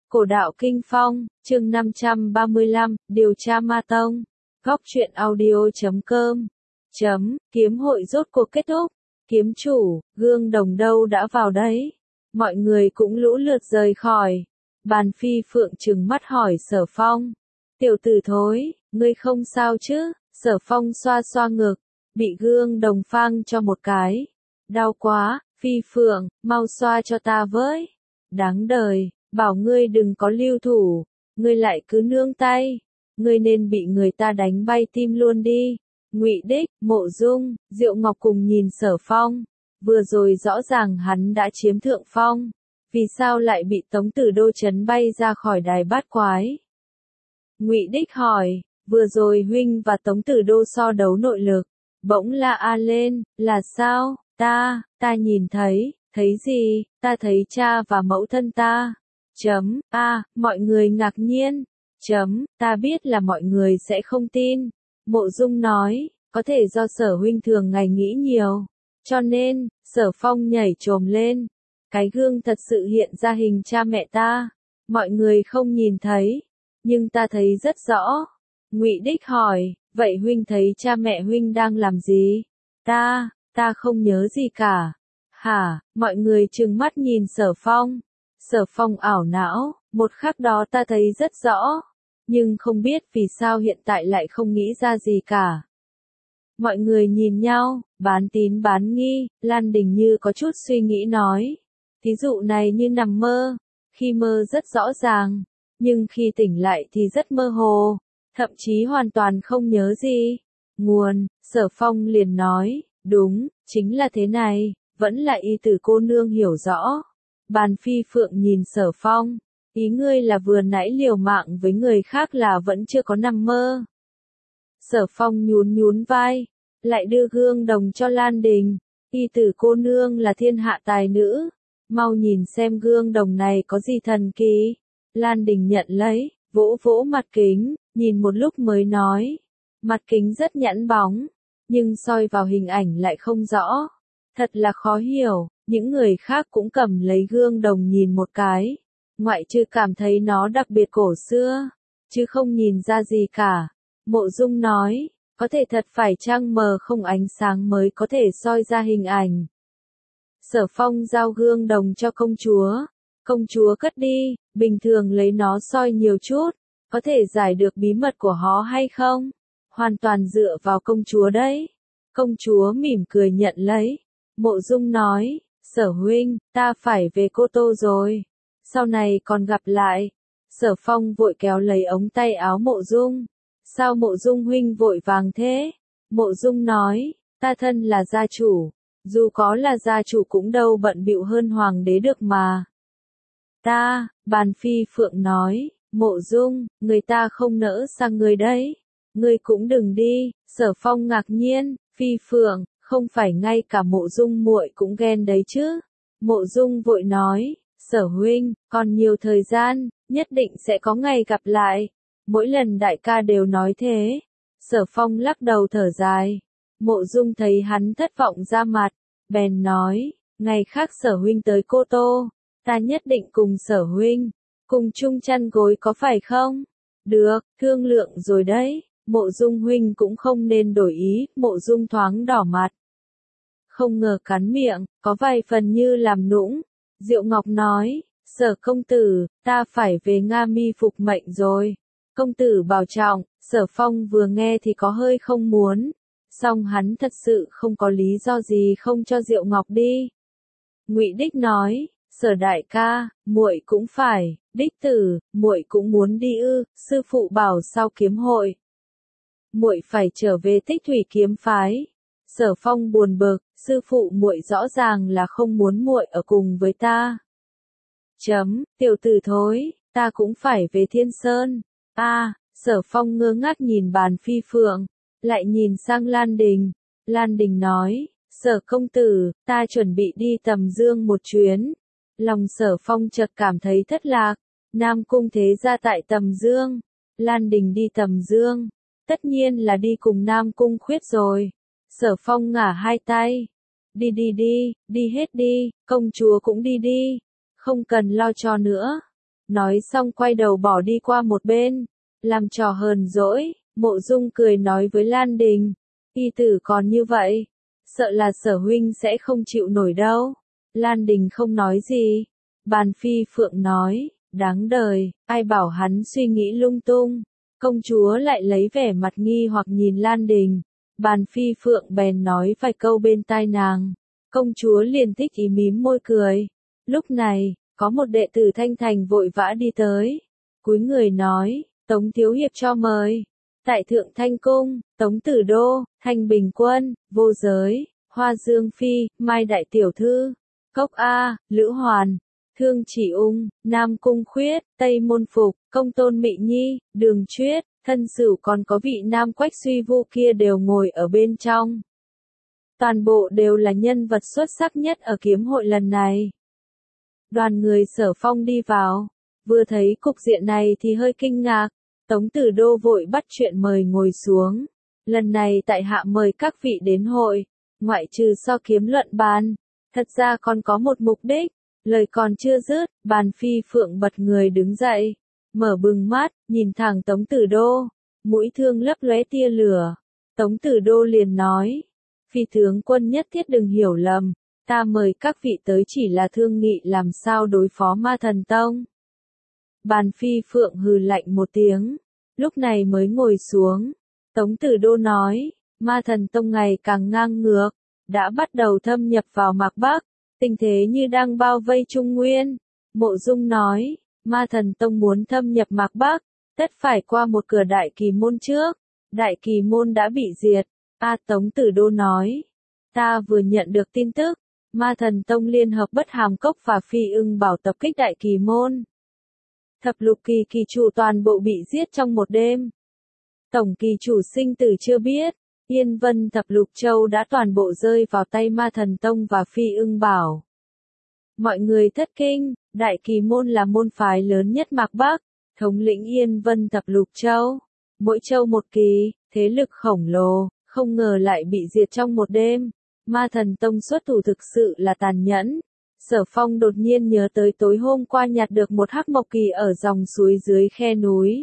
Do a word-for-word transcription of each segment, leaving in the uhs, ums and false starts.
Cổ đạo Kinh Phong, chương năm trăm ba mươi lăm, điều tra ma tông. Góc truyện audio chấm com. Chấm, kiếm hội rốt cuộc kết thúc. Kiếm chủ, Gương Đồng đâu đã vào đấy. Mọi người cũng lũ lượt rời khỏi. Bàn Phi Phượng trừng mắt hỏi Sở Phong. Tiểu tử thối, ngươi không sao chứ? Sở Phong xoa xoa ngực, bị Gương Đồng phang cho một cái. Đau quá, Phi Phượng, mau xoa cho ta với. Đáng đời. Bảo ngươi đừng có lưu thủ, ngươi lại cứ nương tay, ngươi nên bị người ta đánh bay tim luôn đi. Ngụy Đích, Mộ Dung, Diệu Ngọc cùng nhìn Sở Phong, vừa rồi rõ ràng hắn đã chiếm thượng phong, vì sao lại bị Tống Tử Đô chấn bay ra khỏi đài bát quái? Ngụy Đích hỏi, vừa rồi huynh và Tống Tử Đô so đấu nội lực, bỗng la a lên, là sao? Ta, ta nhìn thấy, thấy gì? Ta thấy cha và mẫu thân ta. Chấm, a, à, mọi người ngạc nhiên. Chấm, ta biết là mọi người sẽ không tin. Mộ Dung nói, có thể do Sở huynh thường ngày nghĩ nhiều. Cho nên, Sở Phong nhảy chồm lên. Cái gương thật sự hiện ra hình cha mẹ ta. Mọi người không nhìn thấy, nhưng ta thấy rất rõ. Ngụy Đích hỏi, vậy huynh thấy cha mẹ huynh đang làm gì? Ta, ta không nhớ gì cả. Hả, mọi người trừng mắt nhìn Sở Phong. Sở Phong ảo não, một khắc đó ta thấy rất rõ, nhưng không biết vì sao hiện tại lại không nghĩ ra gì cả. Mọi người nhìn nhau, bán tín bán nghi, Lan Đình như có chút suy nghĩ nói. Thí dụ này như nằm mơ, khi mơ rất rõ ràng, nhưng khi tỉnh lại thì rất mơ hồ, thậm chí hoàn toàn không nhớ gì. Nguồn, Sở Phong liền nói, đúng, chính là thế này, vẫn là y tử cô nương hiểu rõ. Bàn Phi Phượng nhìn Sở Phong, ý ngươi là vừa nãy liều mạng với người khác là vẫn chưa có nằm mơ. Sở Phong nhún nhún vai, lại đưa gương đồng cho Lan Đình, y tử cô nương là thiên hạ tài nữ, mau nhìn xem gương đồng này có gì thần kỳ. Lan Đình nhận lấy, vỗ vỗ mặt kính, nhìn một lúc mới nói, mặt kính rất nhẵn bóng, nhưng soi vào hình ảnh lại không rõ, thật là khó hiểu. Những người khác cũng cầm lấy gương đồng nhìn một cái, ngoại trừ cảm thấy nó đặc biệt cổ xưa, chứ không nhìn ra gì cả. Mộ Dung nói, có thể thật phải trăng mờ không ánh sáng mới có thể soi ra hình ảnh. Sở Phong giao gương đồng cho công chúa, công chúa cất đi, bình thường lấy nó soi nhiều chút, có thể giải được bí mật của họ hay không? Hoàn toàn dựa vào công chúa đấy. Công chúa mỉm cười nhận lấy. Mộ Dung nói, Sở huynh, ta phải về Cô Tô rồi. Sau này còn gặp lại. Sở Phong vội kéo lấy ống tay áo Mộ Dung. Sao Mộ Dung huynh vội vàng thế? Mộ Dung nói, ta thân là gia chủ. Dù có là gia chủ cũng đâu bận bịu hơn hoàng đế được mà. Ta, Bàn Phi Phượng nói, Mộ Dung, người ta không nỡ sang người đấy. Ngươi cũng đừng đi. Sở Phong ngạc nhiên, Phi Phượng. Không phải ngay cả Mộ Dung muội cũng ghen đấy chứ? Mộ Dung vội nói, Sở huynh, còn nhiều thời gian, nhất định sẽ có ngày gặp lại. Mỗi lần đại ca đều nói thế. Sở Phong lắc đầu thở dài. Mộ Dung thấy hắn thất vọng ra mặt, bèn nói, ngày khác Sở huynh tới Cô Tô, ta nhất định cùng Sở huynh, cùng chung chăn gối có phải không? Được, thương lượng rồi đấy. Mộ Dung huynh cũng không nên đổi ý. Mộ Dung thoáng đỏ mặt. Không ngờ cắn miệng, có vài phần như làm nũng. Diệu Ngọc nói, Sở công tử, ta phải về Nga Mi phục mệnh rồi. Công tử bảo trọng. Sở Phong vừa nghe thì có hơi không muốn, song hắn thật sự không có lý do gì không cho Diệu Ngọc đi. Ngụy Đích nói, Sở đại ca, muội cũng phải. Đích tử, muội cũng muốn đi ư? Sư phụ bảo sau kiếm hội, muội phải trở về Tích Thủy kiếm phái. Sở Phong buồn bực, sư phụ muội rõ ràng là không muốn muội ở cùng với ta. Chấm, tiểu tử thối, ta cũng phải về Thiên Sơn. A, à, Sở Phong ngơ ngác nhìn Bàn Phi Phượng, lại nhìn sang Lan Đình. Lan Đình nói, Sở công tử, ta chuẩn bị đi Tầm Dương một chuyến. Lòng Sở Phong chợt cảm thấy thất lạc. Nam cung thế gia tại Tầm Dương. Lan Đình đi Tầm Dương, tất nhiên là đi cùng Nam cung Khuyết rồi. Sở Phong ngả hai tay. Đi đi đi, đi hết đi, công chúa cũng đi đi. Không cần lo cho nữa. Nói xong quay đầu bỏ đi qua một bên, làm trò hờn dỗi, Mộ Dung cười nói với Lan Đình, y tử còn như vậy, sợ là Sở huynh sẽ không chịu nổi đâu. Lan Đình không nói gì. Bàn Phi Phượng nói, đáng đời, ai bảo hắn suy nghĩ lung tung. Công chúa lại lấy vẻ mặt nghi hoặc nhìn Lan Đình. Bàn Phi Phượng bèn nói vài câu bên tai nàng. Công chúa liền thích ý mím môi cười. Lúc này, có một đệ tử Thanh Thành vội vã đi tới. Cúi người nói, Tống Thiếu Hiệp cho mời. Tại Thượng Thanh Cung, Tống Tử Đô, Thanh Bình Quân, Vô Giới, Hoa Dương Phi, Mai Đại Tiểu Thư, Cốc A, Lữ Hoàn, Thương Chỉ Ung, Nam Cung Khuyết, Tây Môn Phục, Công Tôn Mị Nhi, Đường Chuyết, Thân Sửu còn có vị Nam Quách Suy Vu kia đều ngồi ở bên trong. Toàn bộ đều là nhân vật xuất sắc nhất ở kiếm hội lần này. Đoàn người Sở Phong đi vào, vừa thấy cục diện này thì hơi kinh ngạc. Tống Tử Đô vội bắt chuyện mời ngồi xuống. Lần này tại hạ mời các vị đến hội, ngoại trừ so kiếm luận bàn, thật ra còn có một mục đích. Lời còn chưa dứt, Bàn Phi Phượng bật người đứng dậy, mở bừng mắt, nhìn thẳng Tống Tử Đô, mũi thương lấp lóe tia lửa. Tống Tử Đô liền nói, Phi tướng quân nhất thiết đừng hiểu lầm, ta mời các vị tới chỉ là thương nghị làm sao đối phó Ma Thần Tông. Bàn Phi Phượng hừ lạnh một tiếng, lúc này mới ngồi xuống. Tống Tử Đô nói, Ma Thần Tông ngày càng ngang ngược, đã bắt đầu thâm nhập vào Mạc Bắc, tình thế như đang bao vây Trung Nguyên. Mộ Dung nói, Ma Thần Tông muốn thâm nhập Mạc Bắc, tất phải qua một cửa Đại Kỳ Môn trước. Đại Kỳ Môn đã bị diệt. A Tống Tử Đô nói, ta vừa nhận được tin tức, Ma Thần Tông liên hợp Bất Hàm Cốc và Phi Ưng Bảo tập kích Đại Kỳ Môn. Thập lục kỳ kỳ chủ toàn bộ bị giết trong một đêm. Tổng kỳ chủ sinh tử chưa biết, Yên Vân thập lục châu đã toàn bộ rơi vào tay Ma Thần Tông và Phi Ưng Bảo. Mọi người thất kinh, Đại Kỳ Môn là môn phái lớn nhất Mạc Bắc, thống lĩnh Yên Vân thập lục châu. Mỗi châu một kỳ, thế lực khổng lồ, không ngờ lại bị diệt trong một đêm. Ma Thần Tông xuất thủ thực sự là tàn nhẫn. Sở Phong đột nhiên nhớ tới tối hôm qua nhặt được một hắc mộc kỳ ở dòng suối dưới khe núi.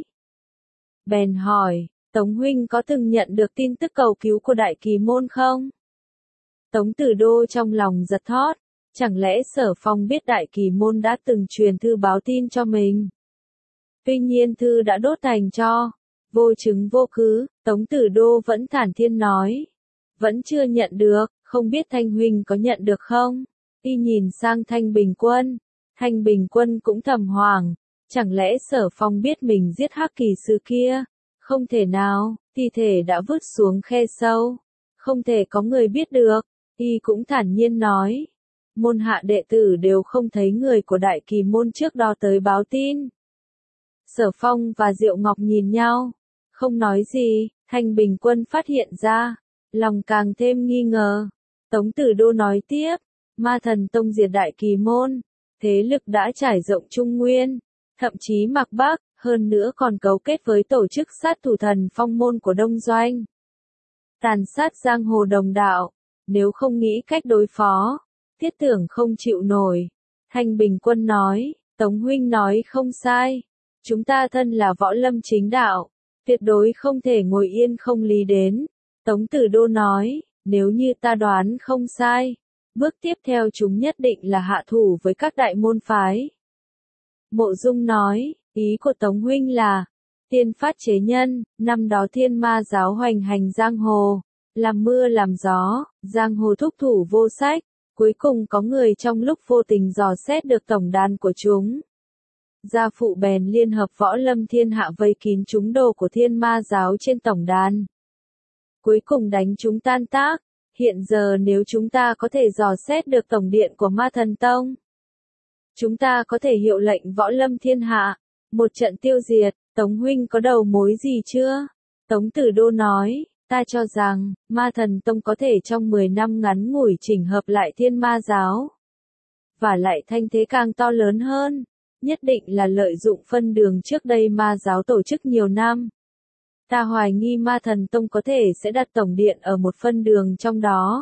Bèn hỏi, Tống huynh có từng nhận được tin tức cầu cứu của Đại Kỳ Môn không? Tống Tử Đô trong lòng giật thót, chẳng lẽ Sở Phong biết Đại Kỳ Môn đã từng truyền thư báo tin cho mình? Tuy nhiên thư đã đốt thành tro, vô chứng vô cứ. Tống Tử Đô vẫn thản nhiên nói, vẫn chưa nhận được, không biết Thanh huynh có nhận được không? Y nhìn sang Thanh Bình Quân, Thanh Bình Quân cũng thầm hoảng, chẳng lẽ Sở Phong biết mình giết hắc kỳ sư kia? Không thể nào, thi thể đã vứt xuống khe sâu, không thể có người biết được. Y cũng thản nhiên nói, môn hạ đệ tử đều không thấy người của Đại Kỳ Môn trước đó tới báo tin. Sở Phong và Diệu Ngọc nhìn nhau, không nói gì. Thanh Bình Quân phát hiện ra, lòng càng thêm nghi ngờ. Tống Tử Đô nói tiếp, Ma Thần Tông diệt Đại Kỳ Môn, thế lực đã trải rộng Trung Nguyên, thậm chí Mạc Bắc, hơn nữa còn cấu kết với tổ chức sát thủ Thần Phong Môn của Đông Doanh. Tàn sát giang hồ đồng đạo, nếu không nghĩ cách đối phó, thiết tưởng không chịu nổi. Thanh Bình Quân nói, Tống huynh nói không sai, chúng ta thân là võ lâm chính đạo, tuyệt đối không thể ngồi yên không lý đến. Tống Tử Đô nói, nếu như ta đoán không sai, bước tiếp theo chúng nhất định là hạ thủ với các đại môn phái. Mộ Dung nói, ý của Tống huynh là, tiên phát chế nhân, năm đó Thiên Ma giáo hoành hành giang hồ, làm mưa làm gió, giang hồ thúc thủ vô sách, cuối cùng có người trong lúc vô tình dò xét được tổng đàn của chúng. Gia phụ bèn liên hợp võ lâm thiên hạ vây kín chúng đồ của Thiên Ma giáo trên tổng đàn. Cuối cùng đánh chúng tan tác. Hiện giờ nếu chúng ta có thể dò xét được tổng điện của Ma Thần Tông, chúng ta có thể hiệu lệnh võ lâm thiên hạ, một trận tiêu diệt. Tống huynh có đầu mối gì chưa? Tống Tử Đô nói, ta cho rằng, Ma Thần Tông có thể trong mười năm ngắn ngủi chỉnh hợp lại Thiên Ma giáo. Và lại thanh thế càng to lớn hơn, nhất định là lợi dụng phân đường trước đây Ma giáo tổ chức nhiều năm. Ta hoài nghi Ma Thần Tông có thể sẽ đặt tổng điện ở một phân đường trong đó.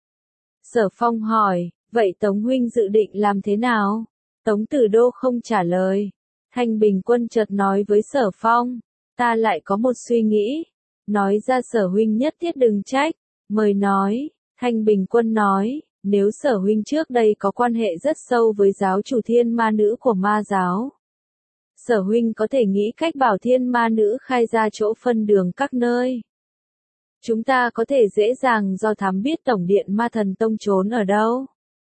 Sở Phong hỏi, vậy Tống huynh dự định làm thế nào? Tống Tử Đô không trả lời. Thanh Bình Quân chợt nói với Sở Phong, ta lại có một suy nghĩ. Nói ra Sở huynh nhất thiết đừng trách, mời nói. Thanh Bình Quân nói, nếu Sở huynh trước đây có quan hệ rất sâu với giáo chủ thiên ma nữ của ma giáo, Sở huynh có thể nghĩ cách bảo thiên ma nữ khai ra chỗ phân đường các nơi. Chúng ta có thể dễ dàng do thám biết tổng điện ma thần tông trốn ở đâu,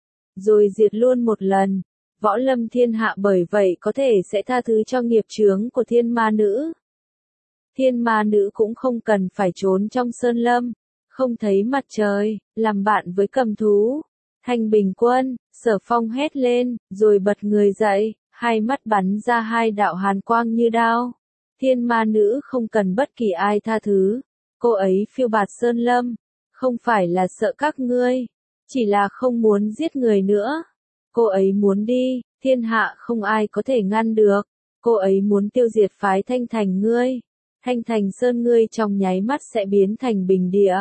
rồi diệt luôn một lần. Võ lâm thiên hạ bởi vậy có thể sẽ tha thứ cho nghiệp chướng của thiên ma nữ. Thiên ma nữ cũng không cần phải trốn trong sơn lâm, không thấy mặt trời, làm bạn với cầm thú. Thanh Bình Quân, Sở Phong hét lên, rồi bật người dậy, hai mắt bắn ra hai đạo hàn quang như đao. Thiên ma nữ không cần bất kỳ ai tha thứ. Cô ấy phiêu bạt sơn lâm, không phải là sợ các ngươi, chỉ là không muốn giết người nữa. Cô ấy muốn đi, thiên hạ không ai có thể ngăn được. Cô ấy muốn tiêu diệt phái Thanh Thành ngươi. Thanh Thành Sơn ngươi trong nháy mắt sẽ biến thành bình địa.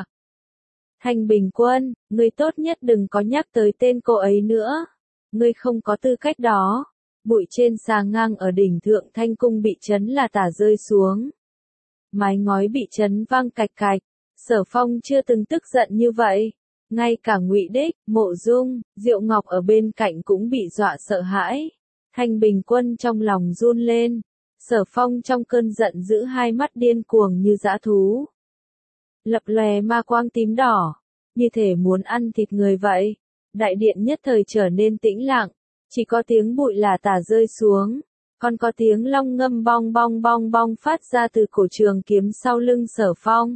Thanh Bình Quân, ngươi tốt nhất đừng có nhắc tới tên cô ấy nữa. Ngươi không có tư cách đó. Bụi trên xà ngang ở đỉnh thượng Thanh Cung bị chấn là tả rơi xuống. Mái ngói bị chấn vang cạch cạch. Sở Phong chưa từng tức giận như vậy. Ngay cả Ngụy Đích, Mộ Dung, Diệu Ngọc ở bên cạnh cũng bị dọa sợ hãi. Thanh Bình Quân trong lòng run lên. Sở Phong trong cơn giận giữ hai mắt điên cuồng như dã thú. Lập lòe ma quang tím đỏ, như thể muốn ăn thịt người vậy. Đại điện nhất thời trở nên tĩnh lặng, chỉ có tiếng bụi lả tả rơi xuống, còn có tiếng long ngâm bong bong bong bong phát ra từ cổ trường kiếm sau lưng Sở Phong.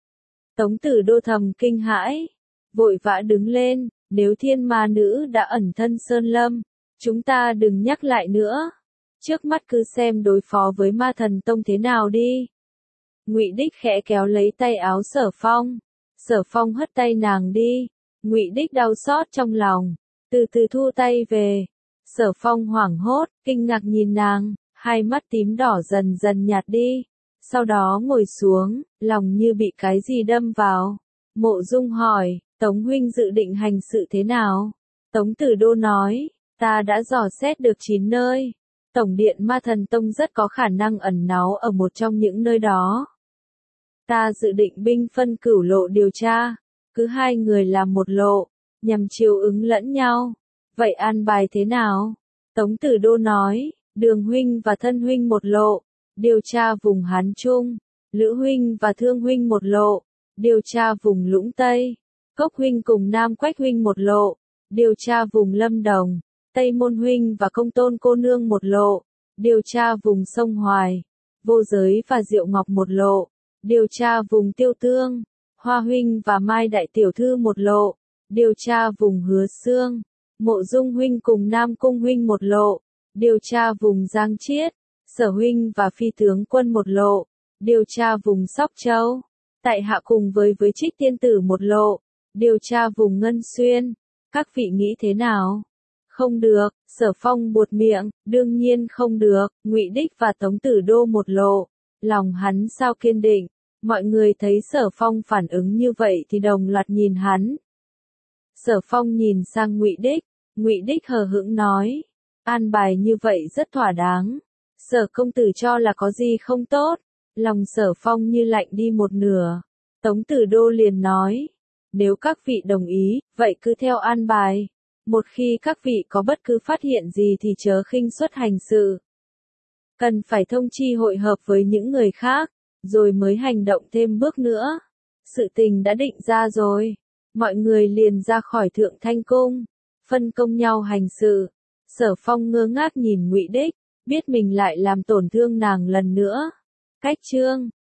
Tống Tử Đô thầm kinh hãi, vội vã đứng lên, nếu thiên ma nữ đã ẩn thân sơn lâm, chúng ta đừng nhắc lại nữa. Trước mắt cứ xem đối phó với ma thần tông thế nào đi. Ngụy Đích khẽ kéo lấy tay áo Sở Phong. Sở Phong hất tay nàng đi. Ngụy Đích đau xót trong lòng, từ từ thu tay về. Sở Phong hoảng hốt, kinh ngạc nhìn nàng, hai mắt tím đỏ dần dần nhạt đi. Sau đó ngồi xuống, lòng như bị cái gì đâm vào. Mộ Dung hỏi, Tống huynh dự định hành sự thế nào? Tống Tử Đô nói, ta đã dò xét được chín nơi. Tổng điện Ma Thần Tông rất có khả năng ẩn náu ở một trong những nơi đó. Ta dự định binh phân cửu lộ điều tra, cứ hai người làm một lộ, nhằm chiều ứng lẫn nhau. Vậy an bài thế nào? Tống Tử Đô nói, Đường huynh và Thân huynh một lộ, điều tra vùng Hán Trung. Lữ huynh và Thương huynh một lộ, điều tra vùng Lũng Tây. Cốc huynh cùng Nam Quách huynh một lộ, điều tra vùng Lâm Đồng. Tây Môn huynh và Công Tôn cô nương một lộ, điều tra vùng sông Hoài. Vô Giới và Diệu Ngọc một lộ, điều tra vùng Tiêu Tương. Hoa huynh và Mai đại tiểu thư một lộ, điều tra vùng Hứa Xương. Mộ Dung huynh cùng Nam Cung huynh một lộ, điều tra vùng Giang Chiết. Sở huynh và Phi tướng quân một lộ, điều tra vùng Sóc Châu. Tại hạ cùng với với Trích tiên tử một lộ, điều tra vùng Ngân Xuyên. Các vị nghĩ thế nào? Không được, Sở Phong buột miệng, đương nhiên không được. Ngụy Đích và Tống Tử Đô một lộ. Lòng hắn sao kiên định. Mọi người thấy Sở Phong phản ứng như vậy thì đồng loạt nhìn hắn. Sở Phong nhìn sang Ngụy Đích, Ngụy Đích hờ hững nói, an bài như vậy rất thỏa đáng. Sở công tử cho là có gì không tốt? Lòng Sở Phong như lạnh đi một nửa. Tống Tử Đô liền nói, nếu các vị đồng ý, vậy cứ theo an bài. Một khi các vị có bất cứ phát hiện gì thì chớ khinh suất hành sự. Cần phải thông chi hội hợp với những người khác, rồi mới hành động thêm bước nữa. Sự tình đã định ra rồi. Mọi người liền ra khỏi Thượng Thanh Cung, phân công nhau hành sự. Sở Phong ngơ ngác nhìn Ngụy Đích, biết mình lại làm tổn thương nàng lần nữa. Cách chương